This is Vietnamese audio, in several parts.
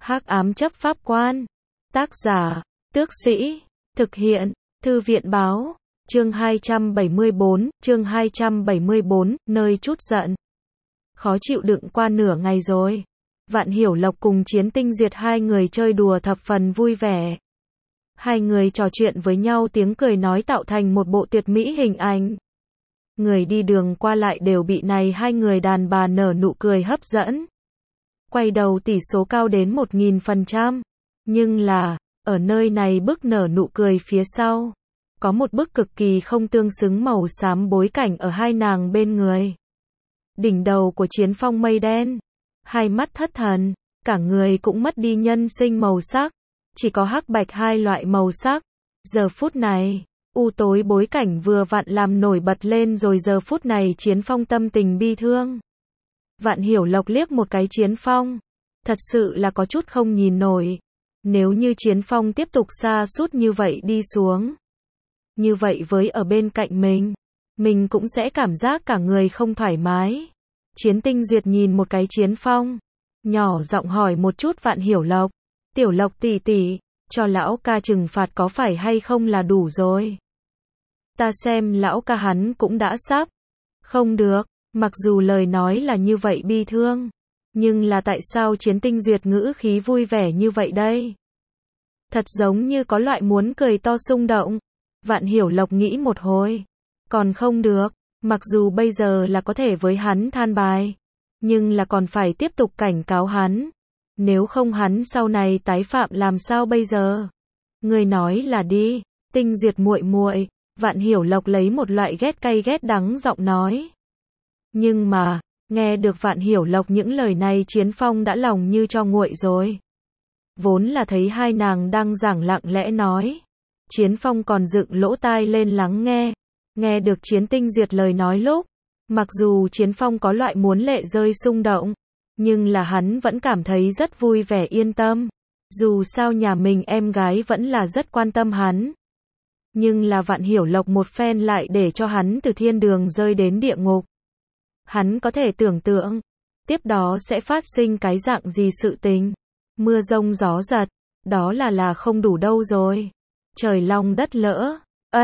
Hắc ám chấp pháp quan. Tác giả, Tước Sĩ. Thực hiện, Thư viện báo. Chương 274, nơi trút giận. Khó chịu đựng qua nửa ngày rồi. Vạn Hiểu Lộc cùng Chiến Tinh Duyệt hai người chơi đùa thập phần vui vẻ. Hai người trò chuyện với nhau, tiếng cười nói tạo thành một bộ tuyệt mỹ hình ảnh. Người đi đường qua lại đều bị này hai người đàn bà nở nụ cười hấp dẫn. Quay đầu tỷ số cao đến 1000%. Nhưng là, ở nơi này bức nở nụ cười phía sau, có một bức cực kỳ không tương xứng màu xám bối cảnh ở hai nàng bên người. Đỉnh đầu của Chiến Phong mây đen, hai mắt thất thần, cả người cũng mất đi nhân sinh màu sắc, chỉ có hắc bạch hai loại màu sắc. Giờ phút này, u tối bối cảnh vừa vặn làm nổi bật lên rồi, giờ phút này Chiến Phong tâm tình bi thương. Vạn Hiểu Lộc liếc một cái Chiến Phong, thật sự là có chút không nhìn nổi. Nếu như Chiến Phong tiếp tục sa sút như vậy đi xuống, như vậy với ở bên cạnh mình cũng sẽ cảm giác cả người không thoải mái. Chiến Tinh Duyệt nhìn một cái Chiến Phong, nhỏ giọng hỏi một chút Vạn Hiểu Lộc, Tiểu Lộc tỷ tỷ, cho lão ca trừng phạt có phải hay không là đủ rồi? Ta xem lão ca hắn cũng đã sắp. Không được, mặc dù lời nói là như vậy bi thương, nhưng là tại sao Chiến Tinh Duyệt ngữ khí vui vẻ như vậy đây? Thật giống như có loại muốn cười to xung động. Vạn Hiểu Lộc nghĩ một hồi, còn không được, mặc dù bây giờ là có thể với hắn than bài, nhưng là còn phải tiếp tục cảnh cáo hắn. Nếu không hắn sau này tái phạm làm sao bây giờ? Người nói là đi, Tinh Duyệt muội muội. Vạn Hiểu Lộc lấy một loại ghét cay ghét đắng giọng nói. Nhưng mà, nghe được Vạn Hiểu Lộc những lời này, Chiến Phong đã lòng như cho nguội rồi. Vốn là thấy hai nàng đang giảng lặng lẽ nói, Chiến Phong còn dựng lỗ tai lên lắng nghe. Nghe được Chiến Tinh Duyệt lời nói lúc, mặc dù Chiến Phong có loại muốn lệ rơi xung động, nhưng là hắn vẫn cảm thấy rất vui vẻ yên tâm. Dù sao nhà mình em gái vẫn là rất quan tâm hắn. Nhưng là Vạn Hiểu Lộc một phen lại để cho hắn từ thiên đường rơi đến địa ngục. Hắn có thể tưởng tượng, tiếp đó sẽ phát sinh cái dạng gì sự tình. Mưa rông gió giật, đó là không đủ đâu rồi. Trời long đất lỡ,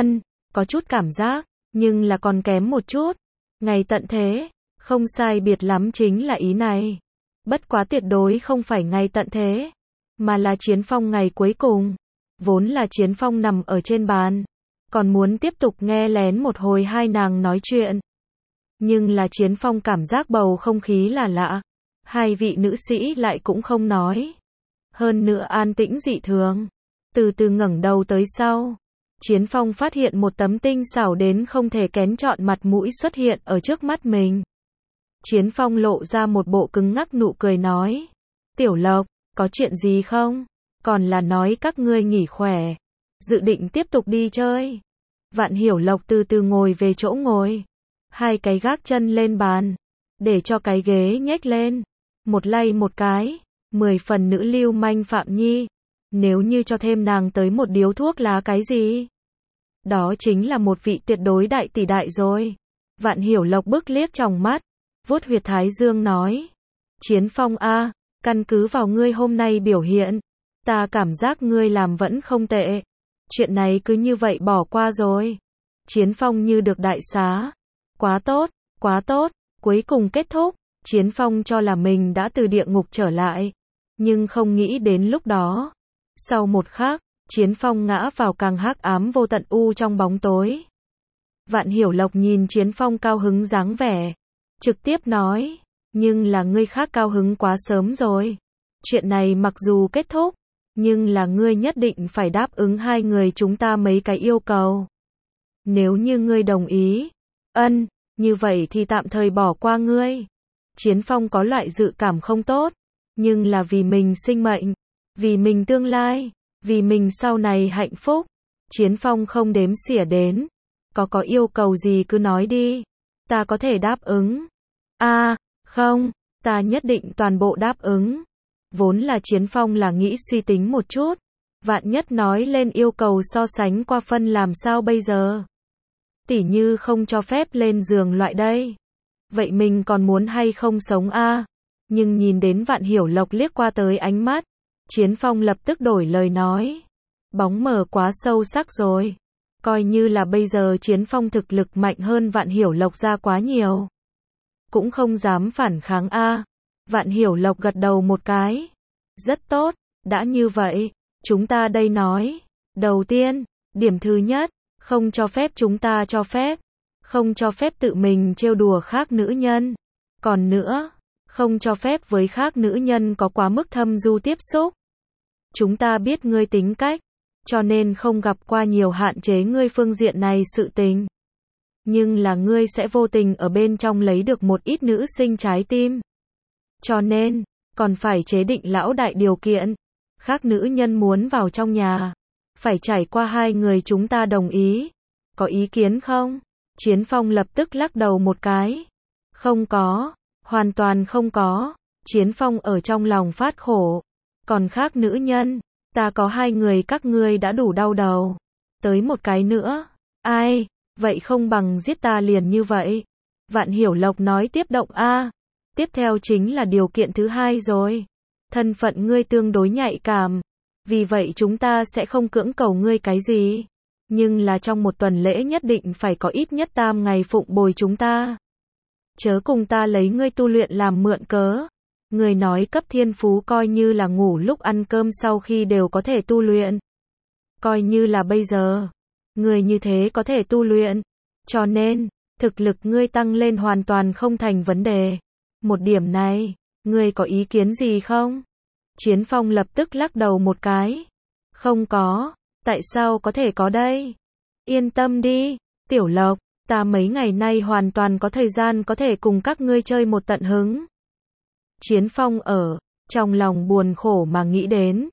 có chút cảm giác, nhưng là còn kém một chút. Ngày tận thế, không sai biệt lắm chính là ý này. Bất quá tuyệt đối không phải ngày tận thế, mà là Chiến Phong ngày cuối cùng. Vốn là Chiến Phong nằm ở trên bàn, còn muốn tiếp tục nghe lén một hồi hai nàng nói chuyện. Nhưng là Chiến Phong cảm giác bầu không khí là lạ. Hai vị nữ sĩ lại cũng không nói. Hơn nữa an tĩnh dị thường. Từ từ ngẩng đầu tới sau, Chiến Phong phát hiện một tấm tinh xảo đến không thể kén chọn mặt mũi xuất hiện ở trước mắt mình. Chiến Phong lộ ra một bộ cứng ngắc nụ cười nói, Tiểu Lộc, có chuyện gì không? Còn là nói các ngươi nghỉ khỏe, dự định tiếp tục đi chơi. Vạn Hiểu Lộc từ từ ngồi về chỗ ngồi, hai cái gác chân lên bàn, để cho cái ghế nhếch lên, một lay một cái, 10 phần nữ lưu manh Phạm Nhi. Nếu như cho thêm nàng tới một điếu thuốc lá cái gì? Đó chính là một vị tuyệt đối đại tỷ đại rồi. Vạn Hiểu Lộc bức liếc tròng mắt, vuốt huyệt thái dương nói, Chiến Phong a, căn cứ vào ngươi hôm nay biểu hiện, ta cảm giác ngươi làm vẫn không tệ. Chuyện này cứ như vậy bỏ qua rồi. Chiến Phong như được đại xá. Quá tốt, quá tốt. Cuối cùng kết thúc, Chiến Phong cho là mình đã từ địa ngục trở lại. Nhưng không nghĩ đến lúc đó. Sau một khắc, Chiến Phong ngã vào càng hắc ám vô tận u trong bóng tối. Vạn Hiểu Lộc nhìn Chiến Phong cao hứng dáng vẻ, trực tiếp nói, nhưng là ngươi khác cao hứng quá sớm rồi. Chuyện này mặc dù kết thúc, nhưng là ngươi nhất định phải đáp ứng hai người chúng ta mấy cái yêu cầu. Nếu như ngươi đồng ý, như vậy thì tạm thời bỏ qua ngươi. Chiến Phong có loại dự cảm không tốt, nhưng là vì mình sinh mệnh, vì mình tương lai, vì mình sau này hạnh phúc. Chiến Phong không đếm xỉa đến, có yêu cầu gì cứ nói đi, ta có thể đáp ứng. Không, ta nhất định toàn bộ đáp ứng. Vốn là Chiến Phong là nghĩ suy tính một chút, vạn nhất nói lên yêu cầu so sánh qua phân làm sao bây giờ? Tỉ như không cho phép lên giường loại đây. Vậy mình còn muốn hay không sống a? Nhưng nhìn đến Vạn Hiểu Lộc liếc qua tới ánh mắt, Chiến Phong lập tức đổi lời nói. Bóng mờ quá sâu sắc rồi. Coi như là bây giờ Chiến Phong thực lực mạnh hơn Vạn Hiểu Lộc ra quá nhiều. Cũng không dám phản kháng a. Vạn Hiểu Lộc gật đầu một cái. Rất tốt, đã như vậy, chúng ta đây nói. Đầu tiên, điểm thứ nhất, không cho phép chúng ta cho phép. Không cho phép tự mình trêu đùa khác nữ nhân. Còn nữa, không cho phép với khác nữ nhân có quá mức thâm du tiếp xúc. Chúng ta biết ngươi tính cách, cho nên không gặp qua nhiều hạn chế ngươi phương diện này sự tình. Nhưng là ngươi sẽ vô tình ở bên trong lấy được một ít nữ sinh trái tim. Cho nên, còn phải chế định lão đại điều kiện. Khác nữ nhân muốn vào trong nhà, phải trải qua hai người chúng ta đồng ý. Có ý kiến không? Chiến Phong lập tức lắc đầu một cái. Không có, hoàn toàn không có. Chiến Phong ở trong lòng phát khổ. Còn khác nữ nhân, ta có hai người các ngươi đã đủ đau đầu. Tới một cái nữa. Ai? Vậy không bằng giết ta liền như vậy. Vạn Hiểu Lộc nói tiếp động a. Tiếp theo chính là điều kiện thứ hai rồi. Thân phận ngươi tương đối nhạy cảm. Vì vậy chúng ta sẽ không cưỡng cầu ngươi cái gì. Nhưng là trong một tuần lễ nhất định phải có ít nhất 3 ngày phụng bồi chúng ta. Chớ cùng ta lấy ngươi tu luyện làm mượn cớ. Người nói cấp thiên phú coi như là ngủ lúc ăn cơm sau khi đều có thể tu luyện. Coi như là bây giờ. Người như thế có thể tu luyện. Cho nên, thực lực ngươi tăng lên hoàn toàn không thành vấn đề. Một điểm này, ngươi có ý kiến gì không? Chiến Phong lập tức lắc đầu một cái. Không có, tại sao có thể có đây? Yên tâm đi, Tiểu Lộc, ta mấy ngày nay hoàn toàn có thời gian có thể cùng các ngươi chơi một tận hứng. Chiến Phong ở trong lòng buồn khổ mà nghĩ đến.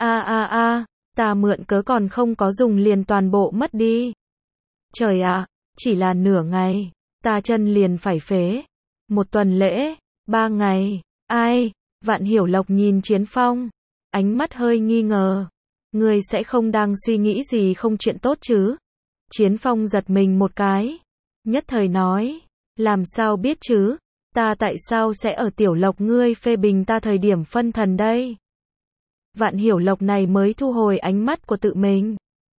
Ta mượn cớ còn không có dùng liền toàn bộ mất đi. Trời ạ, chỉ là nửa ngày, ta chân liền phải phế. Một tuần lễ, 3 ngày, ai? Vạn Hiểu Lộc nhìn Chiến Phong, ánh mắt hơi nghi ngờ. Ngươi sẽ không đang suy nghĩ gì không chuyện tốt chứ? Chiến Phong giật mình một cái, nhất thời nói, làm sao biết chứ? Ta tại sao sẽ ở Tiểu Lộc ngươi phê bình ta thời điểm phân thần đây? Vạn Hiểu Lộc này mới thu hồi ánh mắt của tự mình.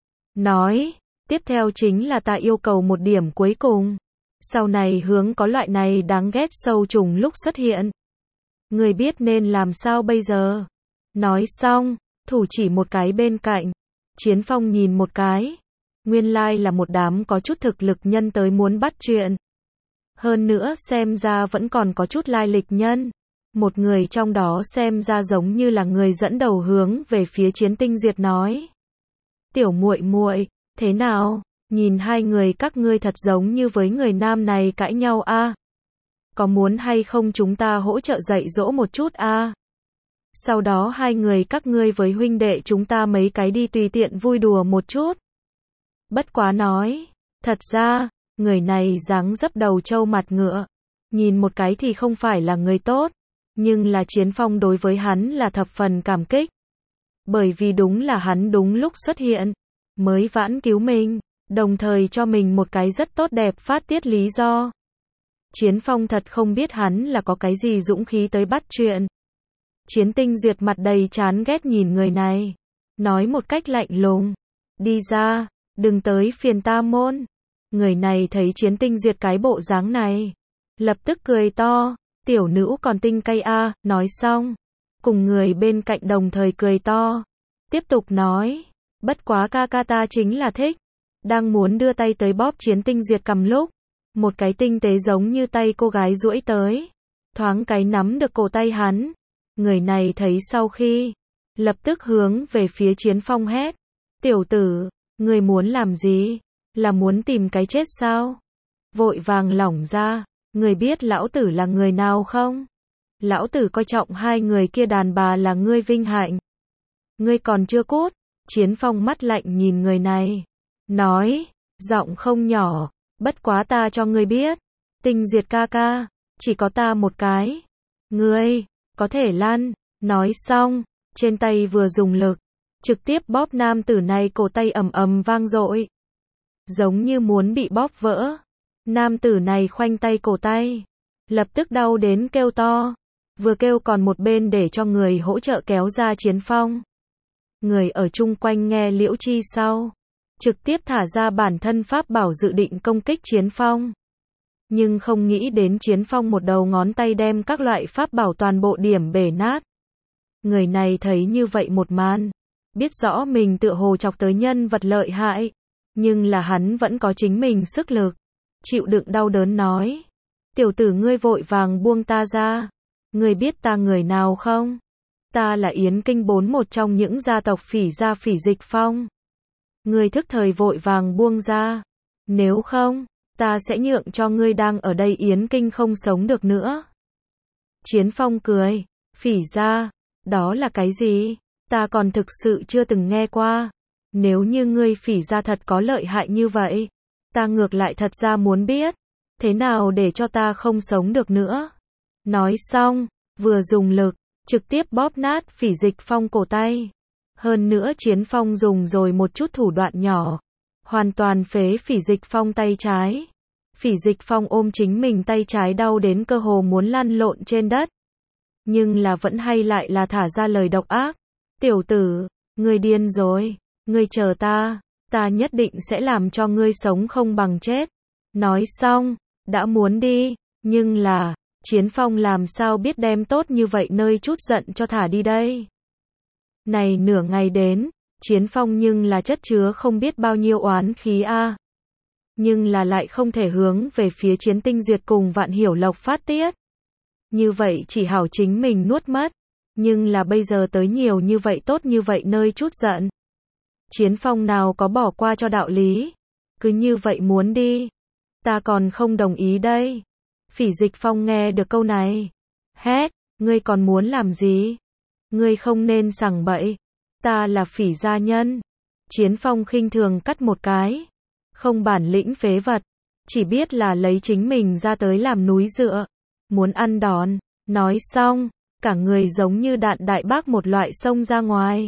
Nói, tiếp theo chính là ta yêu cầu một điểm cuối cùng. Sau này hướng có loại này đáng ghét sâu trùng lúc xuất hiện. Người biết nên làm sao bây giờ? Nói xong, thủ chỉ một cái bên cạnh. Chiến Phong nhìn một cái. Nguyên lai là một đám có chút thực lực nhân tới muốn bắt chuyện. Hơn nữa xem ra vẫn còn có chút lai lịch nhân. Một người trong đó xem ra giống như là người dẫn đầu hướng về phía Chiến Tinh Duyệt nói. Tiểu muội muội, thế nào? Nhìn hai người các ngươi thật giống như với người nam này cãi nhau a. Có muốn hay không chúng ta hỗ trợ dạy dỗ một chút a? Sau đó hai người các ngươi với huynh đệ chúng ta mấy cái đi tùy tiện vui đùa một chút. Bất quá nói, thật ra, người này dáng dấp đầu trâu mặt ngựa. Nhìn một cái thì không phải là người tốt. Nhưng là Chiến Phong đối với hắn là thập phần cảm kích. Bởi vì đúng là hắn đúng lúc xuất hiện. Mới vãn cứu mình. Đồng thời cho mình một cái rất tốt đẹp phát tiết lý do. Chiến Phong thật không biết hắn là có cái gì dũng khí tới bắt chuyện. Chiến Tinh Duyệt mặt đầy chán ghét nhìn người này. Nói một cách lạnh lùng. Đi ra, đừng tới phiền ta môn. Người này thấy Chiến Tinh Duyệt cái bộ dáng này. Lập tức cười to. Tiểu nữ còn tinh cay a. Nói xong. Cùng người bên cạnh đồng thời cười to. Tiếp tục nói. Bất quá ca ca ta chính là thích. Đang muốn đưa tay tới bóp Chiến Tinh Duyệt cầm lúc. Một cái tinh tế giống như tay cô gái duỗi tới. Thoáng cái nắm được cổ tay hắn. Người này thấy sau khi. Lập tức hướng về phía Chiến Phong hét. Tiểu tử, người muốn làm gì? Là muốn tìm cái chết sao? Vội vàng lỏng ra. Người biết lão tử là người nào không? Lão tử coi trọng hai người kia đàn bà là ngươi vinh hạnh. Ngươi còn chưa cút. Chiến Phong mắt lạnh nhìn người này. Nói, giọng không nhỏ. Bất quá ta cho ngươi biết. Tinh Duyệt ca ca. Chỉ có ta một cái. Ngươi, có thể lăn. Nói xong, trên tay vừa dùng lực. Trực tiếp bóp nam tử này cổ tay ầm ầm vang dội. Giống như muốn bị bóp vỡ. Nam tử này khoanh tay cổ tay. Lập tức đau đến kêu to. vừa kêu còn một bên để cho người hỗ trợ kéo ra Chiến Phong. Người ở chung quanh nghe Liễu Chi sau, trực tiếp thả ra bản thân pháp bảo dự định công kích Chiến Phong. Nhưng không nghĩ đến Chiến Phong một đầu ngón tay đem các loại pháp bảo toàn bộ điểm bể nát. Người này thấy như vậy một màn, biết rõ mình tựa hồ chọc tới nhân vật lợi hại, nhưng là hắn vẫn có chính mình sức lực, chịu đựng đau đớn nói: "Tiểu tử ngươi vội vàng buông ta ra, ngươi biết ta người nào không? Ta là Yến Kinh 4 một trong những gia tộc Phỉ gia Phỉ Dịch Phong. Ngươi thức thời vội vàng buông ra, nếu không, ta sẽ nhượng cho ngươi đang ở đây Yến Kinh không sống được nữa." Chiến Phong cười: "Phỉ gia, đó là cái gì? Ta còn thực sự chưa từng nghe qua. Nếu như ngươi Phỉ gia thật có lợi hại như vậy, ta ngược lại thật ra muốn biết, thế nào để cho ta không sống được nữa." Nói xong, vừa dùng lực, trực tiếp bóp nát Phỉ Dịch Phong cổ tay. Hơn nữa Chiến Phong dùng rồi một chút thủ đoạn nhỏ, hoàn toàn phế Phỉ Dịch Phong tay trái. Phỉ Dịch Phong ôm chính mình tay trái đau đến cơ hồ muốn lăn lộn trên đất. Nhưng là vẫn hay lại là thả ra lời độc ác: "Tiểu tử, ngươi điên rồi, ngươi chờ ta, ta nhất định sẽ làm cho ngươi sống không bằng chết." Nói xong, đã muốn đi, nhưng là, Chiến Phong làm sao biết đem tốt như vậy nơi chút giận cho thả đi đây. Này nửa ngày đến, Chiến Phong nhưng là chất chứa không biết bao nhiêu oán khí a. Nhưng là lại không thể hướng về phía Chiến Tinh Duyệt cùng Vạn Hiểu Lộc phát tiết. Như vậy chỉ hảo chính mình nuốt mất. Nhưng là bây giờ tới nhiều như vậy tốt như vậy nơi chút giận. Chiến Phong nào có bỏ qua cho đạo lý. Cứ như vậy muốn đi. Ta còn không đồng ý đây. Phỉ Dịch Phong nghe được câu này, hét: "Ngươi còn muốn làm gì? Ngươi không nên sằng bậy. Ta là Phỉ gia nhân." Chiến Phong khinh thường cắt một cái: "Không bản lĩnh phế vật, chỉ biết là lấy chính mình ra tới làm núi dựa, muốn ăn đòn." Nói xong, cả người giống như đạn đại bác một loại xông ra ngoài.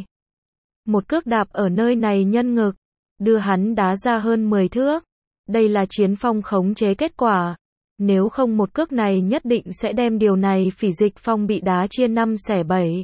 Một cước đạp ở nơi này nhân ngực, đưa hắn đá ra hơn 10 thước. Đây là Chiến Phong khống chế kết quả. Nếu không một cước này nhất định sẽ đem điều này Phỉ Dịch Phong bị đá chia 5 xẻ 7.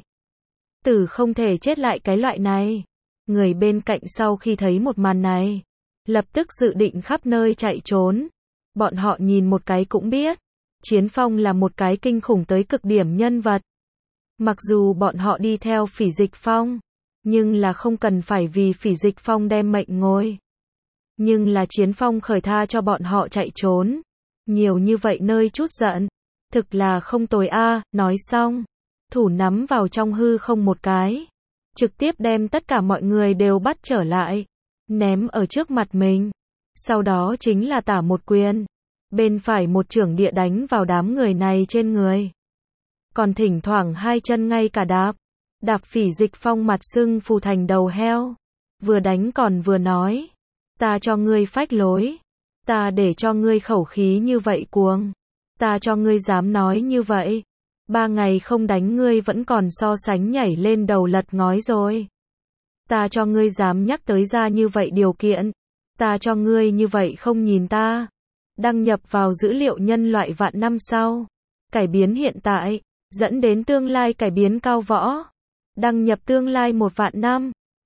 Tử không thể chết lại cái loại này. Người bên cạnh sau khi thấy một màn này, lập tức dự định khắp nơi chạy trốn. Bọn họ nhìn một cái cũng biết, Chiến Phong là một cái kinh khủng tới cực điểm nhân vật. Mặc dù bọn họ đi theo Phỉ Dịch Phong, nhưng là không cần phải vì Phỉ Dịch Phong đem mệnh ngồi. Nhưng là Chiến Phong khởi tha cho bọn họ chạy trốn. Nhiều như vậy nơi chút giận, thực là không tồi a. Nói xong, thủ nắm vào trong hư không một cái, trực tiếp đem tất cả mọi người đều bắt trở lại, ném ở trước mặt mình. Sau đó chính là tả một quyền, bên phải một chưởng địa đánh vào đám người này trên người. Còn thỉnh thoảng hai chân ngay cả đạp, đạp Phỉ Dịch Phong mặt sưng phù thành đầu heo. Vừa đánh còn vừa nói: "Ta cho ngươi phách lối. Ta để cho ngươi khẩu khí như vậy cuồng. Ta cho ngươi dám nói như vậy. 3 ngày không đánh ngươi vẫn còn so sánh nhảy lên đầu lật ngói rồi. Ta cho ngươi dám nhắc tới ra như vậy điều kiện. Ta cho ngươi như vậy không nhìn ta." Đăng nhập vào dữ liệu nhân loại vạn năm sau. Cải biến hiện tại, dẫn đến tương lai cải biến cao võ. Đăng nhập tương lai 1 vạn năm.